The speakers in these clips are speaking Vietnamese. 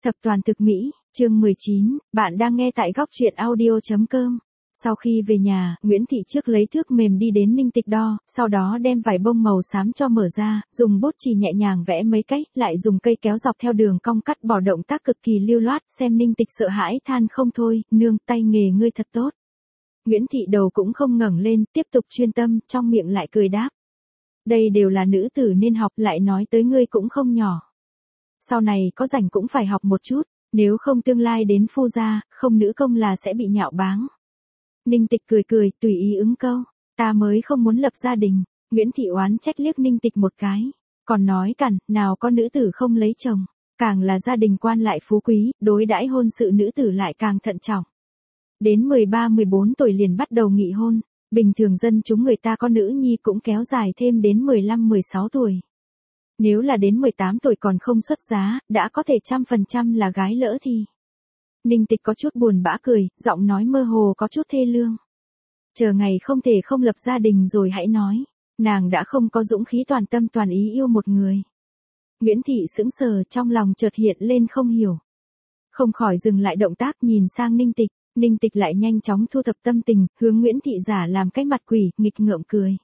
Thập toàn thực mỹ, chương 19, bạn đang nghe tại góc truyện audio.com. Sau khi về nhà, Nguyễn Thị trước lấy thước mềm đi đến Ninh Tịch đo, sau đó đem vải bông màu xám cho mở ra, dùng bút chì nhẹ nhàng vẽ mấy cách, lại dùng cây kéo dọc theo đường cong cắt bỏ, động tác cực kỳ lưu loát, xem Ninh Tịch sợ hãi than không thôi, nương, tay nghề ngươi thật tốt. Nguyễn Thị đầu cũng không ngẩng lên, tiếp tục chuyên tâm, trong miệng lại cười đáp. Đây đều là nữ tử nên học, lại nói tới ngươi cũng không nhỏ. Sau này có rảnh cũng phải học một chút, nếu không tương lai đến phu gia, không nữ công là sẽ bị nhạo báng. Ninh Tịch cười cười, tùy ý ứng câu, ta mới không muốn lập gia đình. Nguyễn Thị oán trách liếc Ninh Tịch một cái, còn nói cằn, nào có nữ tử không lấy chồng, càng là gia đình quan lại phú quý, đối đãi hôn sự nữ tử lại càng thận trọng. Đến 13-14 tuổi liền bắt đầu nghị hôn, bình thường dân chúng người ta có nữ nhi cũng kéo dài thêm đến 15-16 tuổi. Nếu là đến 18 tuổi còn không xuất giá, đã có thể 100% là gái lỡ thì. Ninh Tịch có chút buồn bã cười, giọng nói mơ hồ có chút thê lương. Chờ ngày không thể không lập gia đình rồi hãy nói, nàng đã không có dũng khí toàn tâm toàn ý yêu một người. Nguyễn Thị sững sờ, trong lòng chợt hiện lên không hiểu. Không khỏi dừng lại động tác, nhìn sang Ninh Tịch. Ninh Tịch lại nhanh chóng thu thập tâm tình, hướng Nguyễn Thị giả làm cái mặt quỷ, nghịch ngợm cười.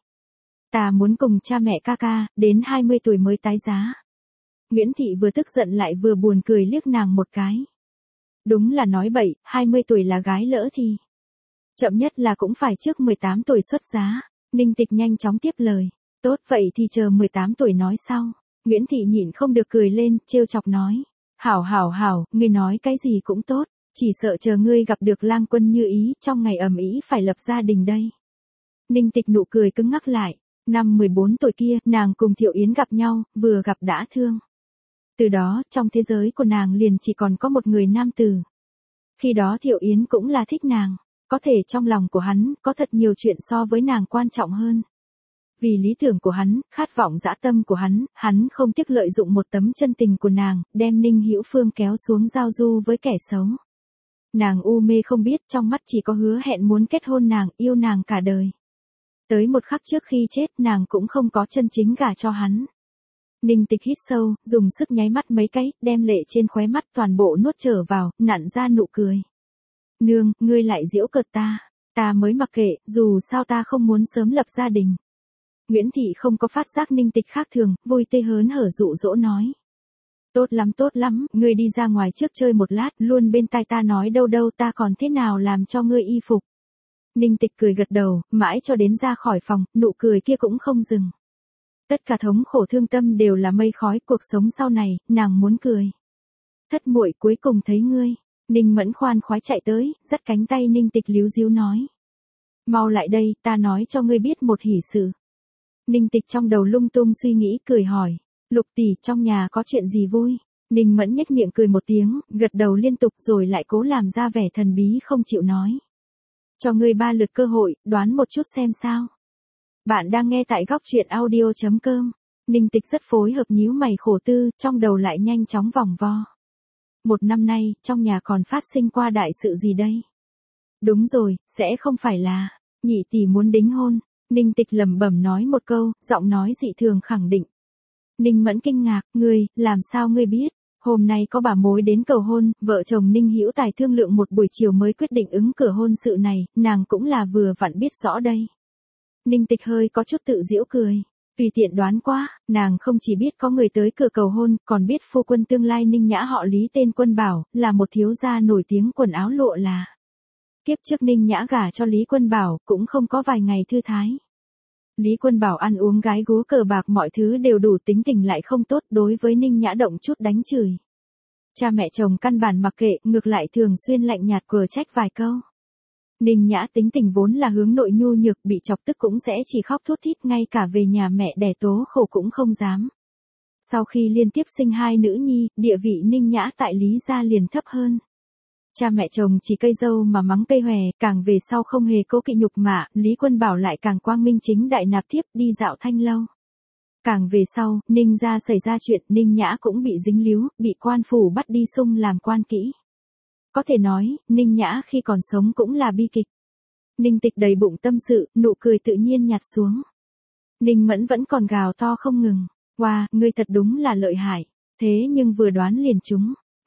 Ta muốn cùng cha mẹ ca, đến 20 tuổi mới tái giá. Nguyễn Thị vừa tức giận lại vừa buồn cười liếc nàng một cái. Đúng là nói bậy, 20 tuổi là gái lỡ thì. Chậm nhất là cũng phải trước 18 tuổi xuất giá. Ninh Tịch nhanh chóng tiếp lời. Tốt vậy thì chờ 18 tuổi nói sau. Nguyễn Thị nhịn không được cười lên, trêu chọc nói. Hảo, ngươi nói cái gì cũng tốt. Chỉ sợ chờ ngươi gặp được lang quân như ý, trong ngày ầm ĩ phải lập gia đình đây. Ninh Tịch nụ cười cứng ngắc lại. Năm 14 tuổi kia, nàng cùng Thiệu Yến gặp nhau, vừa gặp đã thương. Từ đó, trong thế giới của nàng liền chỉ còn có một người nam tử. Khi đó Thiệu Yến cũng là thích nàng, có thể trong lòng của hắn, có thật nhiều chuyện so với nàng quan trọng hơn. Vì lý tưởng của hắn, khát vọng dã tâm của hắn không tiếc lợi dụng một tấm chân tình của nàng, đem Ninh Hữu Phương kéo xuống giao du với kẻ xấu. Nàng u mê không biết, trong mắt chỉ có hứa hẹn muốn kết hôn nàng, yêu nàng cả đời. Tới một khắc trước khi chết, nàng cũng không có chân chính gả cho hắn. Ninh Tịch hít sâu, dùng sức nháy mắt mấy cái, đem lệ trên khóe mắt toàn bộ nuốt trở vào, nặn ra nụ cười. Nương, ngươi lại giễu cợt ta mới mặc kệ, dù sao ta không muốn sớm lập gia đình. Nguyễn Thị không có phát giác Ninh Tịch khác thường, vui tươi hớn hở dụ dỗ nói. Tốt lắm, ngươi đi ra ngoài trước chơi một lát, luôn bên tai ta nói đâu ta còn thế nào làm cho ngươi y phục. Ninh Tịch cười gật đầu, mãi cho đến ra khỏi phòng, nụ cười kia cũng không dừng. Tất cả thống khổ thương tâm đều là mây khói, cuộc sống sau này, nàng muốn cười. Thất muội cuối cùng thấy ngươi. Ninh Mẫn khoan khoái chạy tới, dắt cánh tay Ninh Tịch líu díu nói. Mau lại đây, ta nói cho ngươi biết một hỷ sự. Ninh Tịch trong đầu lung tung suy nghĩ, cười hỏi. Lục tỷ, trong nhà có chuyện gì vui? Ninh Mẫn nhếch miệng cười một tiếng, gật đầu liên tục rồi lại cố làm ra vẻ thần bí không chịu nói. Cho ngươi 3 lượt cơ hội, đoán một chút xem sao. Bạn đang nghe tại góc truyện audio.com. Ninh Tịch rất phối hợp, nhíu mày khổ tư, trong đầu lại nhanh chóng vòng vo. Một năm nay, trong nhà còn phát sinh qua đại sự gì đây? Đúng rồi, sẽ không phải là nhị tỷ muốn đính hôn. Ninh Tịch lẩm bẩm nói một câu, giọng nói dị thường khẳng định. Ninh Mẫn kinh ngạc, ngươi, làm sao ngươi biết? Hôm nay có bà mối đến cầu hôn, vợ chồng Ninh Hữu Tài thương lượng một buổi chiều mới quyết định ứng cửa hôn sự này, nàng cũng là vừa vặn biết rõ đây. Ninh Tịch hơi có chút tự giễu cười. Tùy tiện đoán quá, nàng không chỉ biết có người tới cửa cầu hôn, còn biết phu quân tương lai Ninh Nhã họ Lý tên Quân Bảo, là một thiếu gia nổi tiếng quần áo lụa là. Kiếp trước Ninh Nhã gả cho Lý Quân Bảo, cũng không có vài ngày thư thái. Lý Quân Bảo ăn uống gái gú cờ bạc mọi thứ đều đủ, tính tình lại không tốt, đối với Ninh Nhã động chút đánh chửi. Cha mẹ chồng căn bản mặc kệ, ngược lại thường xuyên lạnh nhạt quờ trách vài câu. Ninh Nhã tính tình vốn là hướng nội nhu nhược, bị chọc tức cũng sẽ chỉ khóc thút thít, ngay cả về nhà mẹ đẻ tố khổ cũng không dám. Sau khi liên tiếp sinh 2 nữ nhi, địa vị Ninh Nhã tại Lý gia liền thấp hơn. Cha mẹ chồng chỉ cây dâu mà mắng cây hòe, càng về sau không hề cố kỵ nhục mạ, Lý Quân Bảo lại càng quang minh chính đại nạp thiếp đi dạo thanh lâu. Càng về sau, Ninh gia xảy ra chuyện, Ninh Nhã cũng bị dính líu, bị quan phủ bắt đi sung làm quan kỹ. Có thể nói, Ninh Nhã khi còn sống cũng là bi kịch. Ninh Tịch đầy bụng tâm sự, nụ cười tự nhiên nhạt xuống. Ninh Mẫn vẫn còn gào to không ngừng. Wow, ngươi thật đúng là lợi hại. Thế nhưng vừa đoán liền trúng.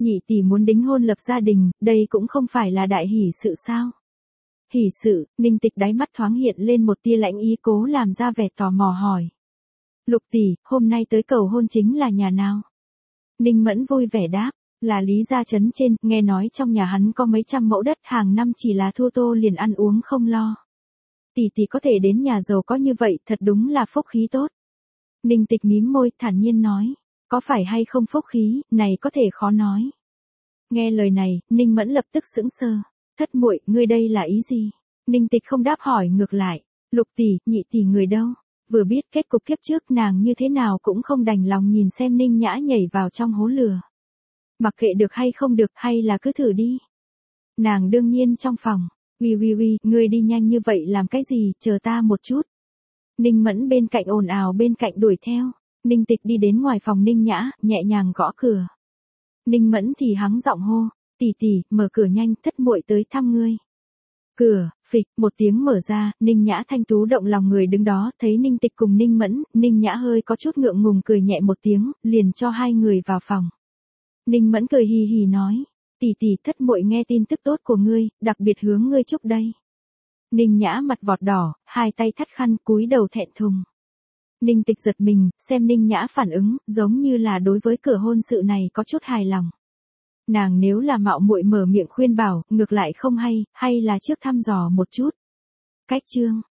nhị tỷ muốn đính hôn lập gia đình, đây cũng không phải là đại hỷ sự sao? Hỷ sự, Ninh Tịch đáy mắt thoáng hiện lên một tia lãnh ý cố làm ra vẻ tò mò hỏi. Lục tỷ, hôm nay tới cầu hôn chính là nhà nào? Ninh Mẫn vui vẻ đáp, là Lý gia trấn trên, nghe nói trong nhà hắn có mấy trăm mẫu đất, hàng năm chỉ là thu tô liền ăn uống không lo. Tỷ tỷ có thể đến nhà giàu có như vậy, thật đúng là phúc khí tốt. Ninh Tịch mím môi, thản nhiên nói, có phải hay không phúc khí, này có thể khó nói. Nghe lời này, Ninh Mẫn lập tức sững sờ. Thất muội, ngươi đây là ý gì? Ninh Tịch không đáp hỏi ngược lại, Lục tỷ, nhị tỷ người đâu? Vừa biết kết cục kiếp trước nàng như thế nào cũng không đành lòng nhìn xem Ninh Nhã nhảy vào trong hố lửa. Mặc kệ được hay không được, hay là cứ thử đi. Nàng đương nhiên trong phòng, uy, ngươi đi nhanh như vậy làm cái gì, chờ ta một chút. Ninh Mẫn bên cạnh ồn ào bên cạnh đuổi theo, Ninh Tịch đi đến ngoài phòng Ninh Nhã, nhẹ nhàng gõ cửa. Ninh Mẫn thì hắng giọng hô, tỷ, mở cửa nhanh, thất muội tới thăm ngươi. Cửa, phịch, một tiếng mở ra, Ninh Nhã thanh tú động lòng người đứng đó, thấy Ninh Tịch cùng Ninh Mẫn, Ninh Nhã hơi có chút ngượng ngùng cười nhẹ một tiếng, liền cho hai người vào phòng. Ninh Mẫn cười hì hì nói, tỷ, thất muội nghe tin tức tốt của ngươi, đặc biệt hướng ngươi chúc đây. Ninh Nhã mặt vọt đỏ, hai tay thắt khăn cúi đầu thẹn thùng. Ninh Tịch giật mình, xem Ninh Nhã phản ứng, giống như là đối với cửa hôn sự này có chút hài lòng. Nàng nếu là mạo muội mở miệng khuyên bảo, ngược lại không hay là trước thăm dò một chút. Cách chương